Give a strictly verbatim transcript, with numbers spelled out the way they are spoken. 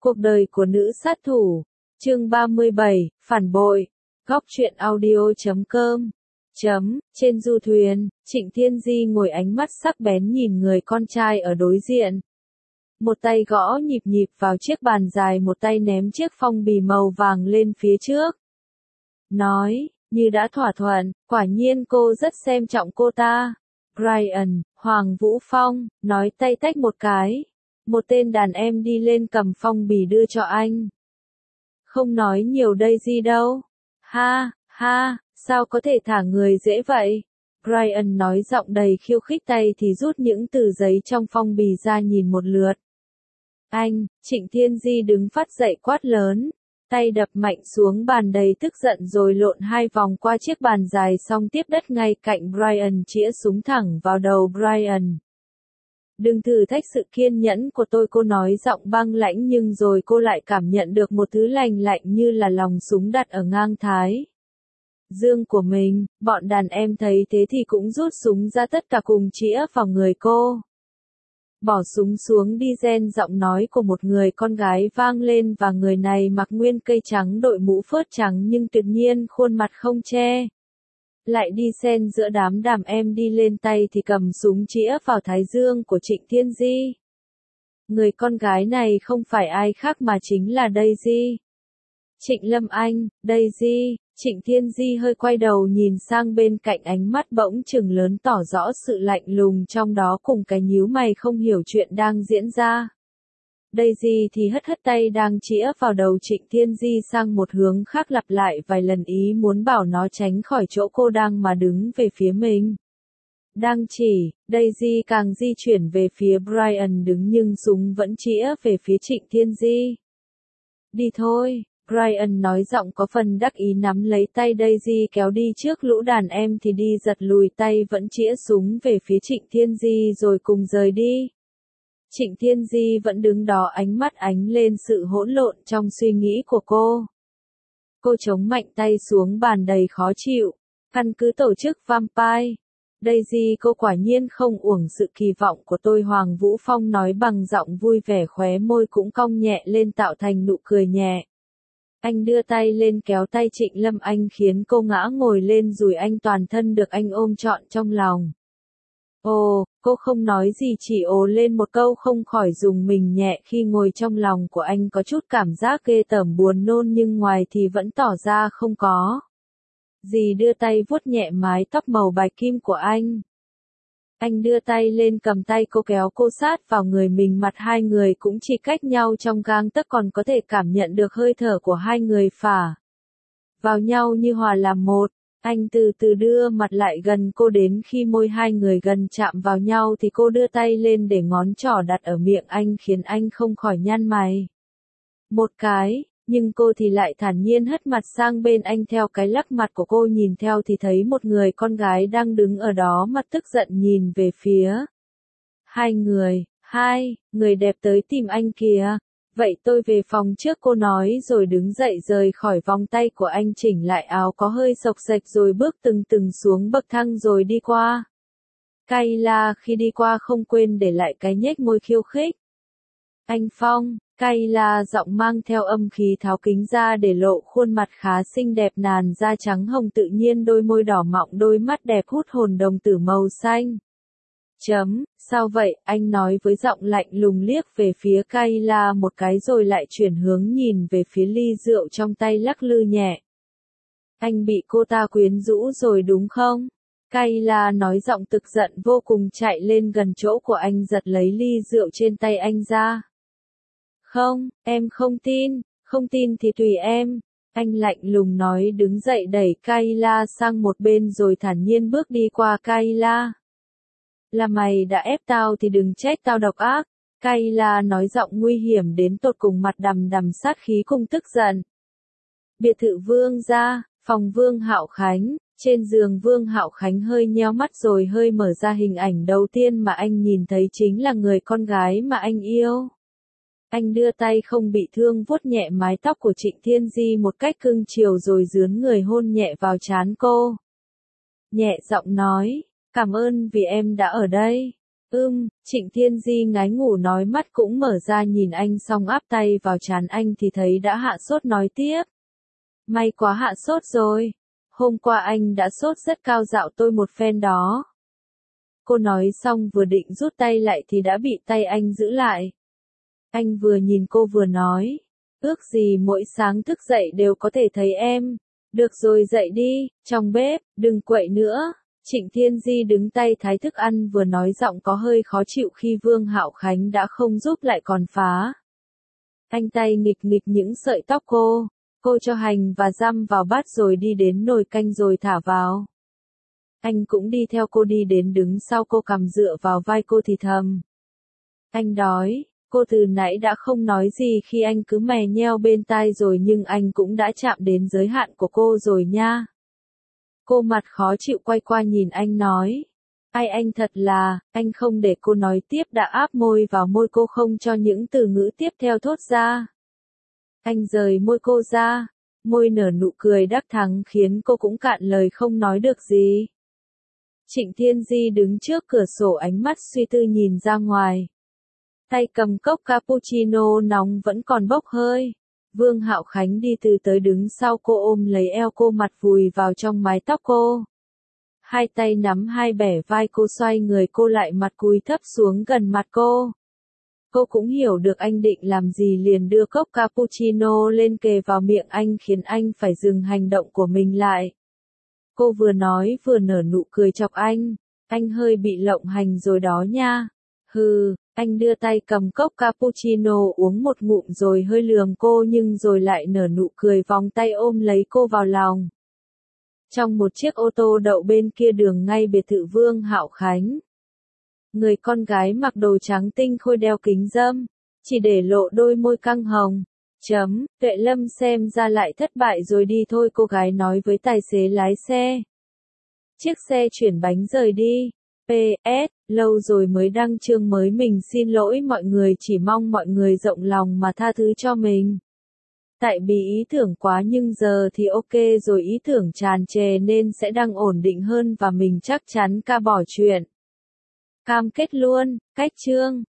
Cuộc đời của nữ sát thủ. Chương ba mươi bảy, phản bội. Góc truyện audio chấm com. Chấm, trên du thuyền, Trịnh Thiên Di ngồi ánh mắt sắc bén nhìn người con trai ở đối diện. Một tay gõ nhịp nhịp vào chiếc bàn dài, một tay ném chiếc phong bì màu vàng lên phía trước. Nói, như đã thỏa thuận, quả nhiên cô rất xem trọng cô ta. Brian, Hoàng Vũ Phong, nói tay tách một cái. Một tên đàn em đi lên cầm phong bì đưa cho anh. Không nói nhiều đây gì đâu. Ha, ha, sao có thể thả người dễ vậy? Brian nói giọng đầy khiêu khích, tay thì rút những tờ giấy trong phong bì ra nhìn một lượt. Anh, Trịnh Thiên Di đứng phát dậy quát lớn. Tay đập mạnh xuống bàn đầy tức giận rồi lộn hai vòng qua chiếc bàn dài xong tiếp đất ngay cạnh Brian, chĩa súng thẳng vào đầu Brian. Đừng thử thách sự kiên nhẫn của tôi, cô nói giọng băng lãnh, nhưng rồi cô lại cảm nhận được một thứ lành lạnh như là lòng súng đặt ở ngang thái dương của mình. Bọn đàn em thấy thế thì cũng rút súng ra, tất cả cùng chĩa vào người cô. Bỏ súng xuống đi, gen giọng nói của một người con gái vang lên, và người này mặc nguyên cây trắng, đội mũ phớt trắng nhưng tuyệt nhiên khuôn mặt không che lại đi xen giữa đám đàn em đi lên, tay thì cầm súng chĩa vào thái dương của Trịnh Thiên Di. Người con gái này không phải ai khác mà chính là Daisy. Trịnh Lâm Anh, Daisy. Trịnh Thiên Di hơi quay đầu nhìn sang bên cạnh, ánh mắt bỗng chừng lớn tỏ rõ sự lạnh lùng trong đó cùng cái nhíu mày không hiểu chuyện đang diễn ra. Daisy thì hất hất tay đang chĩa vào đầu Trịnh Thiên Di sang một hướng khác, lặp lại vài lần ý muốn bảo nó tránh khỏi chỗ cô đang mà đứng về phía mình. Đang chỉ, Daisy càng di chuyển về phía Brian đứng nhưng súng vẫn chĩa về phía Trịnh Thiên Di. Đi thôi, Brian nói giọng có phần đắc ý, nắm lấy tay Daisy kéo đi trước lũ đàn em thì đi giật lùi tay vẫn chĩa súng về phía Trịnh Thiên Di rồi cùng rời đi. Trịnh Thiên Di vẫn đứng đó, ánh mắt ánh lên sự hỗn lộn trong suy nghĩ của cô. Cô chống mạnh tay xuống bàn đầy khó chịu. Căn cứ tổ chức Vampire. Daisy, cô quả nhiên không uổng sự kỳ vọng của tôi, Hoàng Vũ Phong nói bằng giọng vui vẻ, khóe môi cũng cong nhẹ lên tạo thành nụ cười nhẹ. Anh đưa tay lên kéo tay Trịnh Lâm Anh khiến cô ngã ngồi lên, rồi anh toàn thân được anh ôm trọn trong lòng. Ồ, cô không nói gì, chỉ ồ lên một câu, không khỏi dùng mình nhẹ khi ngồi trong lòng của anh, có chút cảm giác ghê tởm buồn nôn nhưng ngoài thì vẫn tỏ ra không có gì, đưa tay vuốt nhẹ mái tóc màu bạch kim của anh. Anh đưa tay lên cầm tay cô, kéo cô sát vào người mình, mặt hai người cũng chỉ cách nhau trong gang tấc, còn có thể cảm nhận được hơi thở của hai người phả vào nhau như hòa làm một. Anh từ từ đưa mặt lại gần cô, đến khi môi hai người gần chạm vào nhau thì cô đưa tay lên để ngón trỏ đặt ở miệng anh, khiến anh không khỏi nhăn mày một cái, nhưng cô thì lại thản nhiên hất mặt sang bên anh. Theo cái lắc mặt của cô nhìn theo thì thấy một người con gái đang đứng ở đó, mặt tức giận nhìn về phía hai người. Hai người đẹp tới tìm anh kìa. Vậy tôi về phòng trước, cô nói rồi đứng dậy rời khỏi vòng tay của anh, chỉnh lại áo có hơi xộc xệch rồi bước từng từng xuống bậc thang rồi đi qua. Kayla khi đi qua không quên để lại cái nhếch môi khiêu khích. Anh Phong, Kayla giọng mang theo âm khí tháo kính ra để lộ khuôn mặt khá xinh đẹp, làn da trắng hồng tự nhiên, đôi môi đỏ mọng, đôi mắt đẹp hút hồn, đồng tử màu xanh. Chấm, sao vậy? Anh nói với giọng lạnh lùng, liếc về phía Kayla một cái rồi lại chuyển hướng nhìn về phía ly rượu trong tay lắc lư nhẹ. Anh bị cô ta quyến rũ rồi đúng không? Kayla nói giọng tức giận vô cùng, chạy lên gần chỗ của anh giật lấy ly rượu trên tay anh ra. Không, em không tin, không tin thì tùy em. Anh lạnh lùng nói, đứng dậy đẩy Kayla sang một bên rồi thản nhiên bước đi qua Kayla. Là mày đã ép tao thì đừng trách tao độc ác. Kayla nói giọng nguy hiểm đến tột cùng, mặt đằm đằm sát khí cùng tức giận. Biệt thự Vương gia, phòng Vương Hạo Khánh. Trên giường Vương Hạo Khánh hơi nheo mắt rồi hơi mở ra, hình ảnh đầu tiên mà anh nhìn thấy chính là người con gái mà anh yêu. Anh đưa tay không bị thương vuốt nhẹ mái tóc của Trịnh Thiên Di một cách cưng chiều rồi dướn người hôn nhẹ vào trán cô. Nhẹ giọng nói, cảm ơn vì em đã ở đây. Ưm, Trịnh Thiên Di ngái ngủ nói mắt cũng mở ra nhìn anh xong áp tay vào trán anh thì thấy đã hạ sốt nói tiếp. May quá hạ sốt rồi. Hôm qua anh đã sốt rất cao dạo tôi một phen đó. Cô nói xong vừa định rút tay lại thì đã bị tay anh giữ lại. Anh vừa nhìn cô vừa nói. Ước gì mỗi sáng thức dậy đều có thể thấy em. Được rồi dậy đi, trong bếp, đừng quậy nữa. Trịnh Thiên Di đứng tay thái thức ăn vừa nói giọng có hơi khó chịu khi Vương Hạo Khánh đã không giúp lại còn phá. Anh tay nghịch nghịch những sợi tóc cô. Cô cho hành và răm vào bát rồi đi đến nồi canh rồi thả vào. Anh cũng đi theo cô đi đến đứng sau cô cằm dựa vào vai cô thì thầm. Anh đói, cô từ nãy đã không nói gì khi anh cứ mè nheo bên tai rồi nhưng anh cũng đã chạm đến giới hạn của cô rồi nha. Cô mặt khó chịu quay qua nhìn anh nói. Ai anh thật là, anh không để cô nói tiếp đã áp môi vào môi cô không cho những từ ngữ tiếp theo thốt ra. Anh rời môi cô ra, môi nở nụ cười đắc thắng khiến cô cũng cạn lời không nói được gì. Trịnh Thiên Di đứng trước cửa sổ ánh mắt suy tư nhìn ra ngoài. Tay cầm cốc cappuccino nóng vẫn còn bốc hơi. Vương Hạo Khánh đi từ tới đứng sau cô ôm lấy eo cô mặt vùi vào trong mái tóc cô. Hai tay nắm hai bẻ vai cô xoay người cô lại mặt cúi thấp xuống gần mặt cô. Cô cũng hiểu được anh định làm gì liền đưa cốc cappuccino lên kề vào miệng anh khiến anh phải dừng hành động của mình lại. Cô vừa nói vừa nở nụ cười chọc anh. Anh hơi bị lộng hành rồi đó nha. Hừ, anh đưa tay cầm cốc cappuccino uống một ngụm rồi hơi lườm cô nhưng rồi lại nở nụ cười vòng tay ôm lấy cô vào lòng. Trong một chiếc ô tô đậu bên kia đường ngay biệt thự Vương Hạo Khánh. Người con gái mặc đồ trắng tinh khôi đeo kính râm, chỉ để lộ đôi môi căng hồng. Chấm, Tuệ Lâm xem ra lại thất bại rồi đi thôi cô gái nói với tài xế lái xe. Chiếc xe chuyển bánh rời đi. pê ét, lâu rồi mới đăng chương mới mình xin lỗi mọi người chỉ mong mọi người rộng lòng mà tha thứ cho mình. Tại bị ý tưởng quá nhưng giờ thì ok rồi ý tưởng tràn trề nên sẽ đăng ổn định hơn và mình chắc chắn ca bỏ chuyện. Cam kết luôn, cách chương.